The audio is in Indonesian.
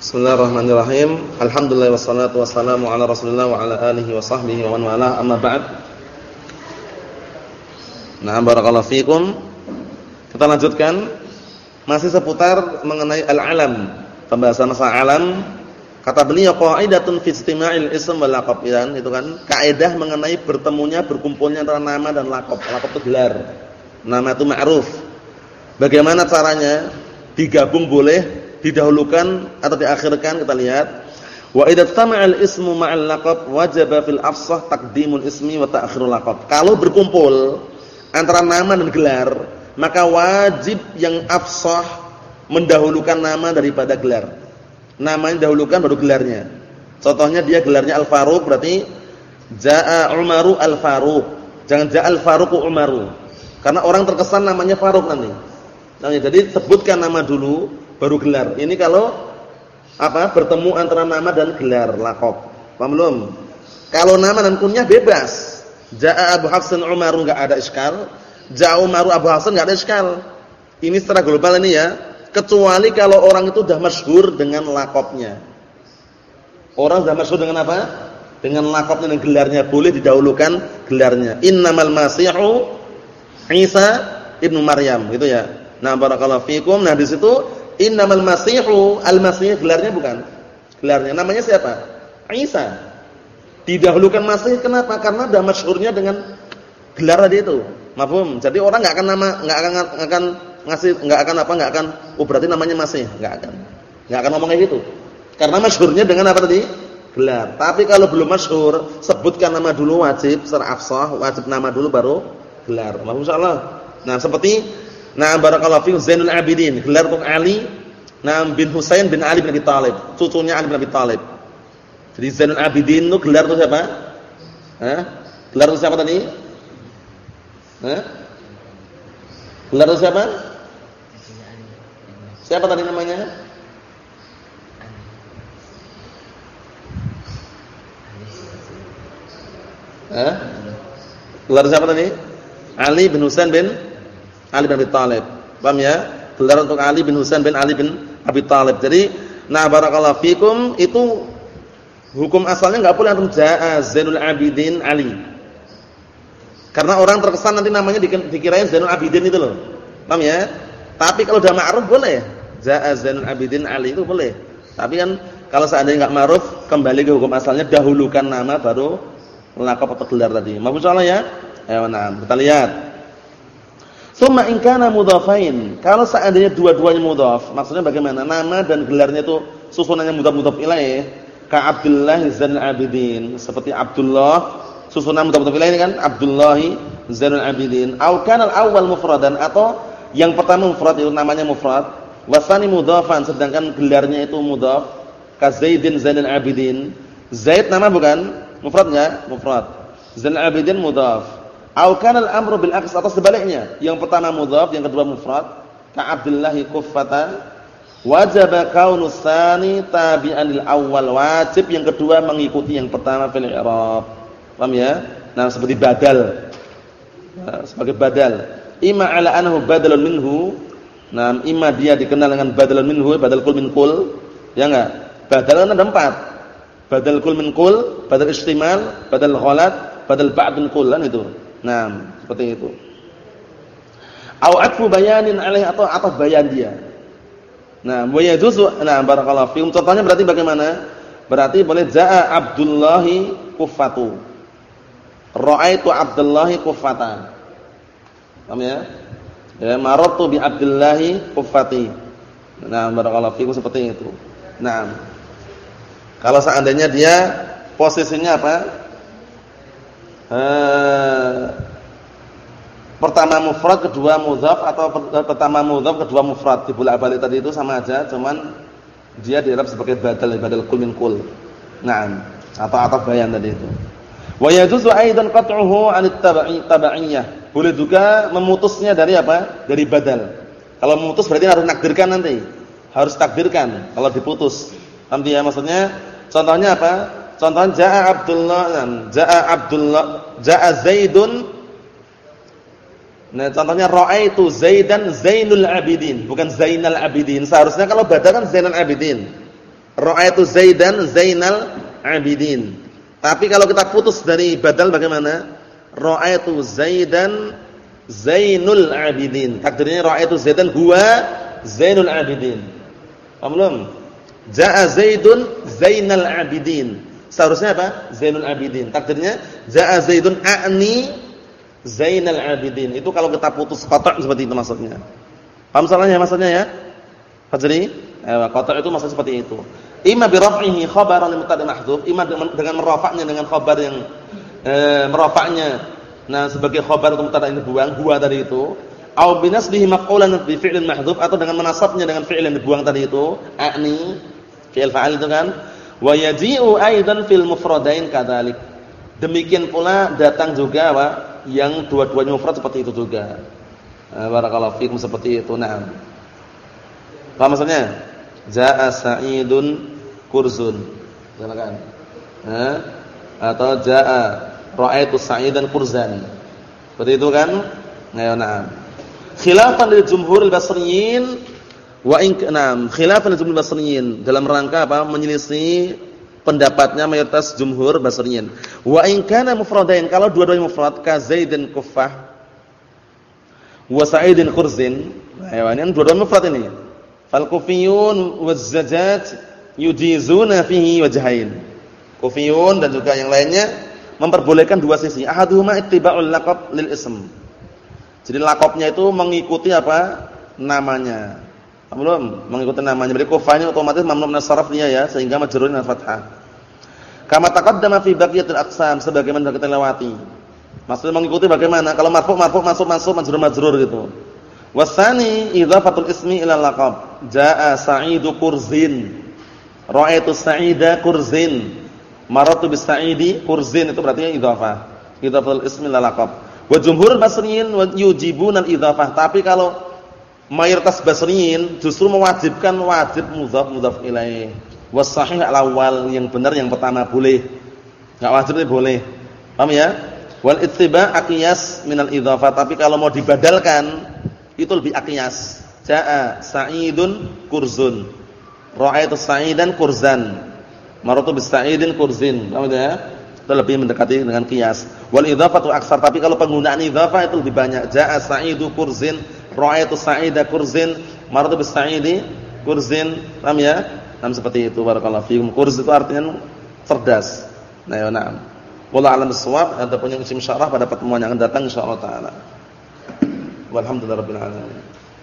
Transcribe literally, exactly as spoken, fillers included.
Bismillahirrahmanirrahim. Alhamdulillah wassalatu wassalamu ala Rasulillah wa ala alihi wa sahbihi wa man wala, amma ba'd. Nah, barakallahu fikum. Kita lanjutkan masih seputar mengenai al-alam, pembahasan masalah alam. Kata beliau qaidatun fi istima'il ism wal laqab, itu kan kaidah mengenai bertemunya, berkumpulnya antara nama dan laqab. Laqab itu gelar. Nama itu ma'ruf. Bagaimana caranya? Digabung boleh, didahulukan atau diakhirkan, kita lihat. Wa idza tama'al ismu ma'al laqab wajaba fil afsah taqdimul ismi wa ta'khirul laqab. Kalau berkumpul antara nama dan gelar, maka wajib yang afsah mendahulukan nama daripada gelar. Namanya dahulukan baru gelarnya. Contohnya dia gelarnya Al-Faruq, berarti jaa Umaru Al-Faruq. Jangan jaa Al-Faruqu Umaru. Karena orang terkesan namanya Faruq nanti. Nah, jadi sebutkan nama dulu baru gelar. Ini kalau apa? Bertemu antara nama dan gelar, laqab. Paham belum? Kalau nama dan kunyah bebas. Jaa Abu Hafsin Umar enggak ada iskal. Jaa Umaru Abu Hafsin enggak ada iskal. Ini secara global ini ya. Kecuali kalau orang itu sudah masyhur dengan laqabnya. Orang sudah masyhur dengan apa? Dengan laqabnya dan gelarnya, boleh didahulukan gelarnya. Innamal Masihu Isa ibnu Maryam, gitu ya. Nah, barakallahu fikum. Nah, di situ innamal masihu, al-masih gelarnya bukan. Gelarnya namanya siapa? Isa. Didahulukan masih kenapa? Karena sudah masyhurnya dengan gelar tadi itu. Mafhum? Jadi orang enggak akan nama enggak akan akan ngasih enggak akan apa enggak akan oh berarti namanya masih, enggak akan. Enggak akan ngomong kayak gitu. Karena masyhurnya dengan apa tadi? Gelar. Tapi kalau belum masyhur, sebutkan nama dulu wajib secara afshah, wajib nama dulu baru gelar. Mafhum insyaallah. Nah, seperti nah, barakallahu fiikum Zainul Abidin, gelar untuk Ali, nah bin Husain bin Ali bin Abi Thalib, cucunya Ali bin Abi Thalib. Jadi Zainul Abidin itu gelar itu siapa? Hah? Gelar itu siapa tadi? Hah? Gelar itu siapa? Siapa tadi namanya? Hah? Gelar siapa tadi? Ali bin Husain bin Ali bin Abi Thalib. Paham ya? Gelar untuk Ali bin Husain bin Ali bin Abi Thalib. Jadi, nah barakallahu fikum, itu hukum asalnya enggak boleh antum jaa Zainul Abidin Ali. Karena orang terkesan nanti namanya dikirain Zainul Abidin itu loh. Paham ya? Tapi kalau udah ma'ruf boleh. Jaa Zainul Abidin Ali itu boleh. Tapi kan kalau seandainya enggak ma'ruf, kembali ke hukum asalnya, dahulukan nama baru laqab atau gelar tadi. Maaf insyaallah ya. Ayo, nah, kita lihat. Summa in kana mudhafain. Kalau seandainya dua-duanya mudhaf, maksudnya bagaimana? Nama dan gelarnya itu susunannya mudhaf-mudhaf ilaih, ka Abdullah Zainul Abidin, seperti Abdullah, susunan mudhaf-mudhaf ilaih ini kan Abdullah Zainul Abidin. Au kana al-awwal mufradan, atau yang pertama mufrad itu namanya mufrad, wasani mudhafan, sedangkan gelarnya itu mudhaf, ka Zaidin Zainul Abidin. Zaid nama bukan? Mufrad enggak? Mufrad. Zainul Abidin mudhaf. Au kana al-amru bil aqs, atau sebaliknya, yang pertama mudhaf, yang kedua mufrad, ka Abdullah kuffata, wajaba kaunu tsani tabi'an lil awwal, wajib yang kedua mengikuti yang pertama fil i'rab. Paham ya? Nah, seperti badal. Nah, sebagai badal. Imma ala annahu badalun minhu. Nah, imma dia dikenal dengan badalun minhu, badal kul min kul. Ya enggak? Badal kan ada empat. Badal kul min kul, badal istimal, badal ghalat, badal ba'd min kul, kan itu. Nah, seperti itu. Au atfu bayanin alaih, atau ataf bayan dia. Nah, wa yajuzu, nah barakallahu fiikum. Contohnya berarti bagaimana? Berarti boleh jaa Abdullahi kuffatu. Ra'aitu Abdullahi kuffata. Paham ya? Ya, marartu bi Abdullahi kuffati. Nah, barakallahu fiikum, seperti itu. Nah, kalau seandainya dia posisinya apa? Uh, pertama mufrad, kedua mudhaf, atau per, pertama mudhaf, kedua mufrad, dibolak-balik tadi itu sama aja, cuman dia diirab sebagai badal, badal kul min kul. Naam, atau ataf bayan tadi itu. Wa yajuzu aidan qat'uhu 'an at-tabi'i tabi'iyah. Boleh juga memutusnya dari apa? Dari badal. Kalau memutus berarti harus nakdirkan nanti. Harus takdirkan kalau diputus. Paham ya maksudnya? Contohnya apa? Contohnya jaa Abdullah, jaa Abdullah, jaa Zaidun. Nah, contohnya ra'aitu Zaidan Zainul Abidin, bukan Zainal Abidin. Seharusnya kalau badal kan Zainal Abidin. Ra'aitu Zaidan Zainal Abidin. Tapi kalau kita putus dari badal bagaimana? Ra'aitu Zaidan Zainul Abidin. Takdirnya ra'aitu Zaidan huwa Zainul Abidin. Paham belum? Ja'a Zaidun Zainal Abidin. Seharusnya apa? Zainul Abidin. Takdirnya Ja'a Zaidun a'ni Zainal Abidin. Itu kalau kita putus qata' seperti itu maksudnya. Paham salahnya maksudnya ya? Fajri? Eh, qata' itu maksudnya seperti itu. Imma bi raf'ihi khabaran li mubtada' mahdhuf, imma dengan merafa'nya dengan khabar yang eh, merafa'nya nah sebagai khabar untuk mubtada' yang dibuang huwa tadi itu, au bi nasbihi maf'ulan bi fi'lin mahdhuf, atau dengan menasabnya dengan fi'il yang dibuang tadi itu, a'ni fi'il fa'al itu kan. Wa yaji'u aidan fil mufradain kadzalik. Demikian pula datang juga apa? Yang dua-duanya mufrad seperti itu juga. Eh, barakallahu fikum seperti itu. Naam. Paham maksudnya? Jaa Sa'idun kurzun. Silakan. Eh? Atau jaa ra'aitu Sa'idan kurzan. Seperti itu kan? Ayo na'am. Khilafan lil jumhur al-basriyin wa in na'am, khilafan lil jumhur al-basriyin dalam rangka apa? Menyelisih pendapatnya mayoritas jumhur basriyin. Wa in kana mufradain, kalau dua-duanya mufrad ka Zaidin kuffah wa Sa'idin kurzin. Ayo ini dua-duanya mufrad ini. Fal kufiyun waz-zajaj yujizuna fihi wajhain. Kufiyun dan juga yang lainnya memperbolehkan dua sisi. Ahaduhuma ittiba'ul laqab lil ism. Jadi laqabnya itu mengikuti apa? Namanya. Belum mengikuti namanya. Berarti kufanya otomatis mamnu min as-sarf dia ya, sehingga majrurun dengan fathah. Kama taqaddama fi baqiyatil aqsam, sebagaimana kita lewati. Maksudnya mengikuti bagaimana? Kalau marfu' marfu' mansub mansub majrur majrur gitu. Wasani idzafatul ismi ila laqab. Jaa Sa'idu kurzin. Ra'aitu Sa'ida kurzin. Maratu bis Sa'idi kurzin, itu berarti idzafah. Idzafatul ismi ila laqab. Wa jumhurul basriyin yujibuna al-idzafah. Tapi kalau mayoritas basriyin justru mewajibkan wajib mudhaf mudhaf ilaih. Was sahih al-awwal, yang benar yang pertama boleh. Enggak wajib ini boleh. Paham ya? Wal ittiba' aqyas minal idzafah. Tapi kalau mau dibadalkan itu lebih aqyas. Jaa Sa'idun kurzun. Ra'aitu Sa'idan kurzan. Maratu bis Sa'idin kurzin. Paham ya? Itu lebih mendekati dengan qiyas. Wal idzafatu aksar, tapi kalau penggunaan idzafah itu lebih banyak. Jaa Sa'idu kurzin, ra'aitu Sa'ida kurzin, maratu bis Sa'idi kurzin. Paham ya? Nah, seperti itu barakallahu fiikum. Kurz itu artinya cerdas. Nah, ya na'am. Wallahu a'lam bissawab. Adapun yang isim syarah pada pertemuan yang akan datang insyaallah taala. Walhamdulillahirabbil alamin.